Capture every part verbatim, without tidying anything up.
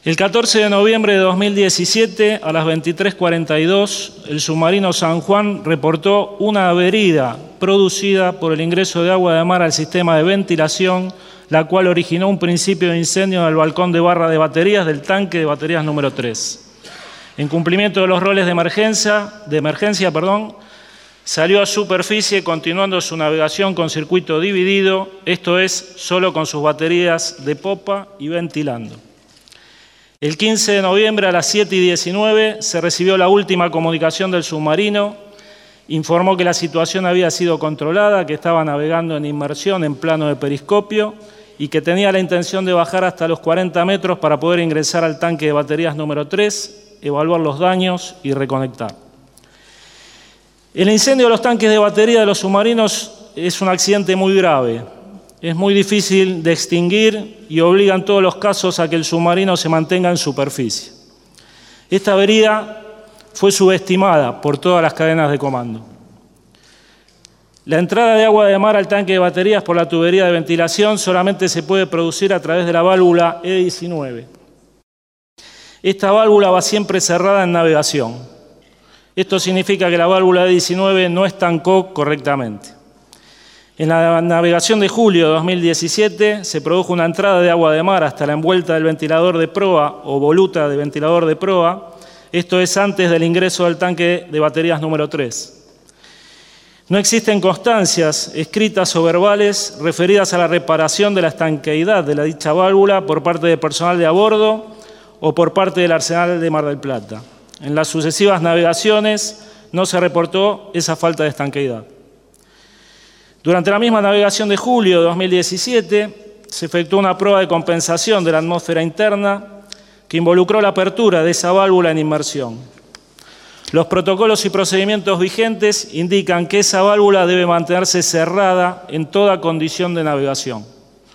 El catorce de noviembre de dos mil diecisiete, a las veintitrés cuarenta y dos, el submarino San Juan reportó una avería producida por el ingreso de agua de mar al sistema de ventilación, la cual originó un principio de incendio en el balcón de barra de baterías del tanque de baterías número tres. En cumplimiento de los roles de emergencia, de emergencia perdón, salió a superficie continuando su navegación con circuito dividido, esto es, solo con sus baterías de popa y ventilando. El quince de noviembre a las siete y diecinueve se recibió la última comunicación del submarino, informó que la situación había sido controlada, que estaba navegando en inmersión en plano de periscopio y que tenía la intención de bajar hasta los cuarenta metros para poder ingresar al tanque de baterías número tres, evaluar los daños y reconectar. El incendio de los tanques de batería de los submarinos es un accidente muy grave. Es muy difícil de extinguir y obliga en todos los casos a que el submarino se mantenga en superficie. Esta avería fue subestimada por todas las cadenas de comando. La entrada de agua de mar al tanque de baterías por la tubería de ventilación solamente se puede producir a través de la válvula E diecinueve. Esta válvula va siempre cerrada en navegación. Esto significa que la válvula E diecinueve no estancó correctamente. En la navegación de julio de dos mil diecisiete se produjo una entrada de agua de mar hasta la envuelta del ventilador de proa o voluta de ventilador de proa, esto es antes del ingreso del tanque de baterías número tres. No existen constancias escritas o verbales referidas a la reparación de la estanqueidad de la dicha válvula por parte del personal de a bordo o por parte del Arsenal de Mar del Plata. En las sucesivas navegaciones no se reportó esa falta de estanqueidad. Durante la misma navegación de julio de dos mil diecisiete se efectuó una prueba de compensación de la atmósfera interna que involucró la apertura de esa válvula en inmersión. Los protocolos y procedimientos vigentes indican que esa válvula debe mantenerse cerrada en toda condición de navegación.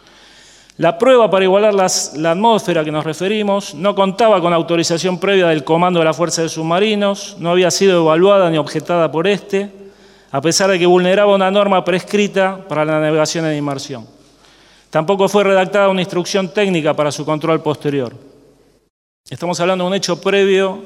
La prueba para igualar las, la atmósfera que nos referimos no contaba con autorización previa del Comando de la Fuerza de Submarinos, no había sido evaluada ni objetada por este, a pesar de que vulneraba una norma prescrita para la navegación en inmersión. Tampoco fue redactada una instrucción técnica para su control posterior. Estamos hablando de un hecho previo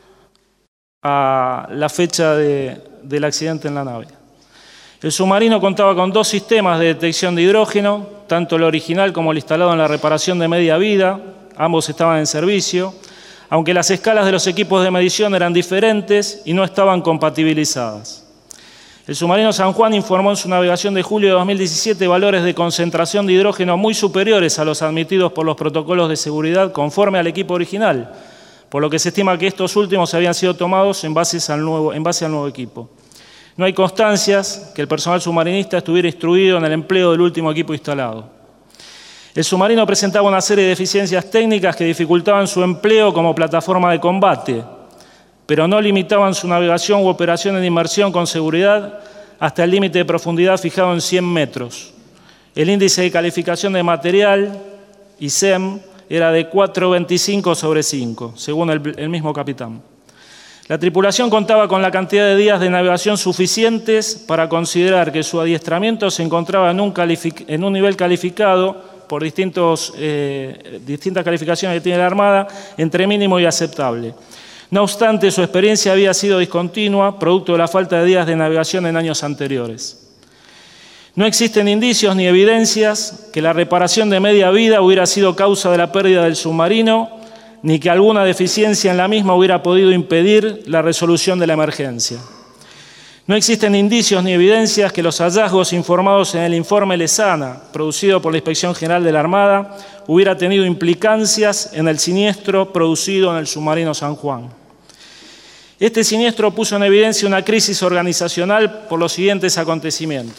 a la fecha de, del accidente en la nave. El submarino contaba con dos sistemas de detección de hidrógeno, tanto el original como el instalado en la reparación de media vida, ambos estaban en servicio, aunque las escalas de los equipos de medición eran diferentes y no estaban compatibilizadas. El submarino San Juan informó en su navegación de julio de dos mil diecisiete valores de concentración de hidrógeno muy superiores a los admitidos por los protocolos de seguridad conforme al equipo original, por lo que se estima que estos últimos habían sido tomados en base al nuevo, en base al nuevo equipo. No hay constancias que el personal submarinista estuviera instruido en el empleo del último equipo instalado. El submarino presentaba una serie de deficiencias técnicas que dificultaban su empleo como plataforma de combate, pero no limitaban su navegación u operación en inmersión con seguridad hasta el límite de profundidad fijado en cien metros. El índice de calificación de material, I C E M, era de cuatro coma veinticinco sobre cinco, según el, el mismo capitán. La tripulación contaba con la cantidad de días de navegación suficientes para considerar que su adiestramiento se encontraba en un, en un nivel calificado por distintos, eh, distintas calificaciones que tiene la Armada, entre mínimo y aceptable. No obstante, su experiencia había sido discontinua, producto de la falta de días de navegación en años anteriores. No existen indicios ni evidencias que la reparación de media vida hubiera sido causa de la pérdida del submarino, ni que alguna deficiencia en la misma hubiera podido impedir la resolución de la emergencia. No existen indicios ni evidencias que los hallazgos informados en el informe Lezana, producido por la Inspección General de la Armada, hubiera tenido implicancias en el siniestro producido en el submarino San Juan. Este siniestro puso en evidencia una crisis organizacional por los siguientes acontecimientos.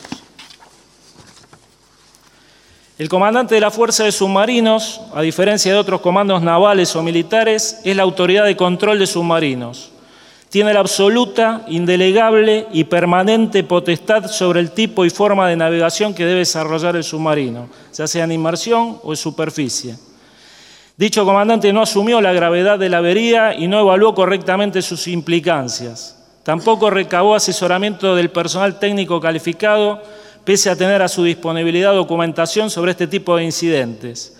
El comandante de la Fuerza de Submarinos, a diferencia de otros comandos navales o militares, es la autoridad de control de submarinos. Tiene la absoluta, indelegable y permanente potestad sobre el tipo y forma de navegación que debe desarrollar el submarino, ya sea en inmersión o en superficie. Dicho comandante no asumió la gravedad de la avería y no evaluó correctamente sus implicancias. Tampoco recabó asesoramiento del personal técnico calificado, pese a tener a su disponibilidad documentación sobre este tipo de incidentes.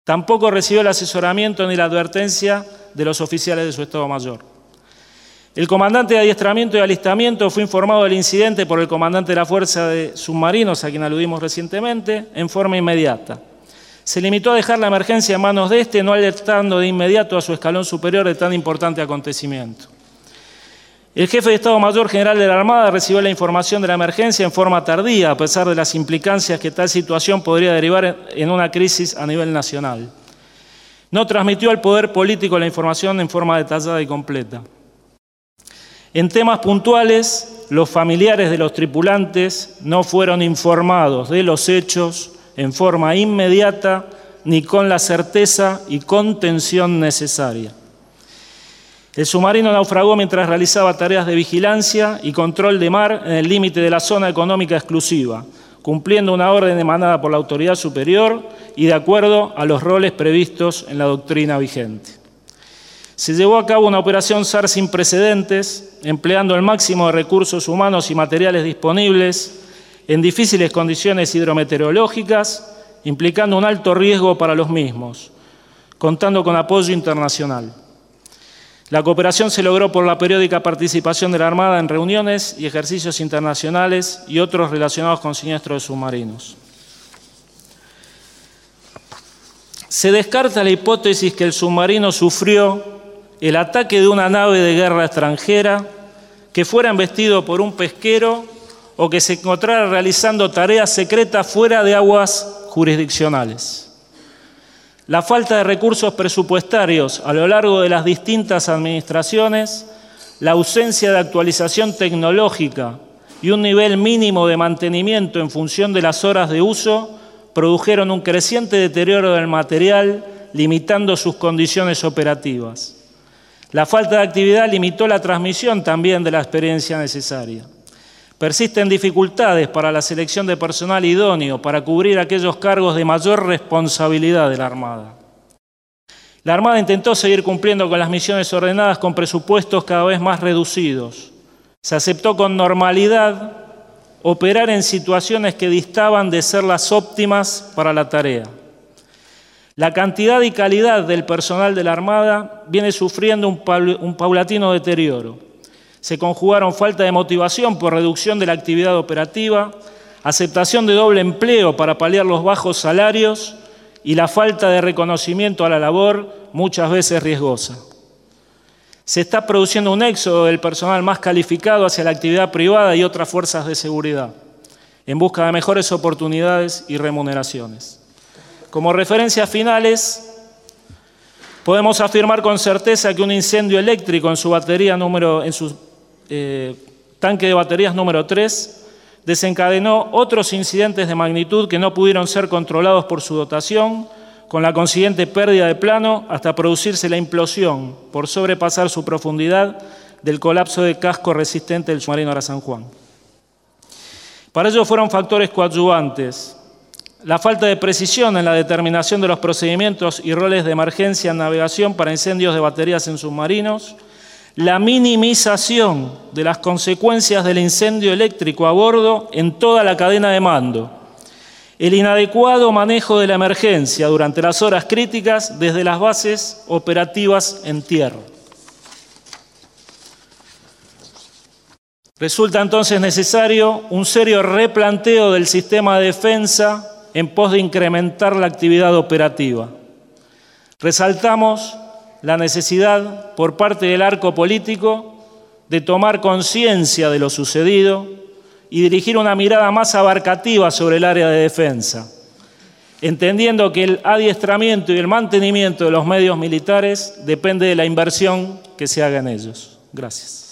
Tampoco recibió el asesoramiento ni la advertencia de los oficiales de su Estado Mayor. El comandante de adiestramiento y alistamiento fue informado del incidente por el comandante de la Fuerza de Submarinos, a quien aludimos recientemente, en forma inmediata. Se limitó a dejar la emergencia en manos de este, no alertando de inmediato a su escalón superior de tan importante acontecimiento. El jefe de Estado Mayor General de la Armada recibió la información de la emergencia en forma tardía, a pesar de las implicancias que tal situación podría derivar en una crisis a nivel nacional. No transmitió al poder político la información en forma detallada y completa. En temas puntuales, los familiares de los tripulantes no fueron informados de los hechos en forma inmediata ni con la certeza y contención necesaria. El submarino naufragó mientras realizaba tareas de vigilancia y control de mar en el límite de la zona económica exclusiva, cumpliendo una orden emanada por la autoridad superior y de acuerdo a los roles previstos en la doctrina vigente. Se llevó a cabo una operación S A R sin precedentes, empleando el máximo de recursos humanos y materiales disponibles en difíciles condiciones hidrometeorológicas, implicando un alto riesgo para los mismos, contando con apoyo internacional. La cooperación se logró por la periódica participación de la Armada en reuniones y ejercicios internacionales y otros relacionados con siniestros de submarinos. Se descarta la hipótesis que el submarino sufrió el ataque de una nave de guerra extranjera, que fuera embestido por un pesquero o que se encontrara realizando tareas secretas fuera de aguas jurisdiccionales. La falta de recursos presupuestarios a lo largo de las distintas administraciones, la ausencia de actualización tecnológica y un nivel mínimo de mantenimiento en función de las horas de uso produjeron un creciente deterioro del material, limitando sus condiciones operativas. La falta de actividad limitó la transmisión también de la experiencia necesaria. Persisten dificultades para la selección de personal idóneo para cubrir aquellos cargos de mayor responsabilidad de la Armada. La Armada intentó seguir cumpliendo con las misiones ordenadas con presupuestos cada vez más reducidos. Se aceptó con normalidad operar en situaciones que distaban de ser las óptimas para la tarea. La cantidad y calidad del personal de la Armada viene sufriendo un, paul- un paulatino deterioro. Se conjugaron falta de motivación por reducción de la actividad operativa, aceptación de doble empleo para paliar los bajos salarios y la falta de reconocimiento a la labor, muchas veces riesgosa. Se está produciendo un éxodo del personal más calificado hacia la actividad privada y otras fuerzas de seguridad, en busca de mejores oportunidades y remuneraciones. Como referencias finales, podemos afirmar con certeza que un incendio eléctrico en su batería número, en su eh, tanque de baterías número tres desencadenó otros incidentes de magnitud que no pudieron ser controlados por su dotación, con la consiguiente pérdida de plano hasta producirse la implosión, por sobrepasar su profundidad, del colapso de casco resistente del submarino Ara San Juan. Para ello fueron factores coadyuvantes: la falta de precisión en la determinación de los procedimientos y roles de emergencia en navegación para incendios de baterías en submarinos, la minimización de las consecuencias del incendio eléctrico a bordo en toda la cadena de mando, el inadecuado manejo de la emergencia durante las horas críticas desde las bases operativas en tierra. Resulta entonces necesario un serio replanteo del sistema de defensa en pos de incrementar la actividad operativa. Resaltamos la necesidad por parte del arco político de tomar conciencia de lo sucedido y dirigir una mirada más abarcativa sobre el área de defensa, entendiendo que el adiestramiento y el mantenimiento de los medios militares depende de la inversión que se haga en ellos. Gracias.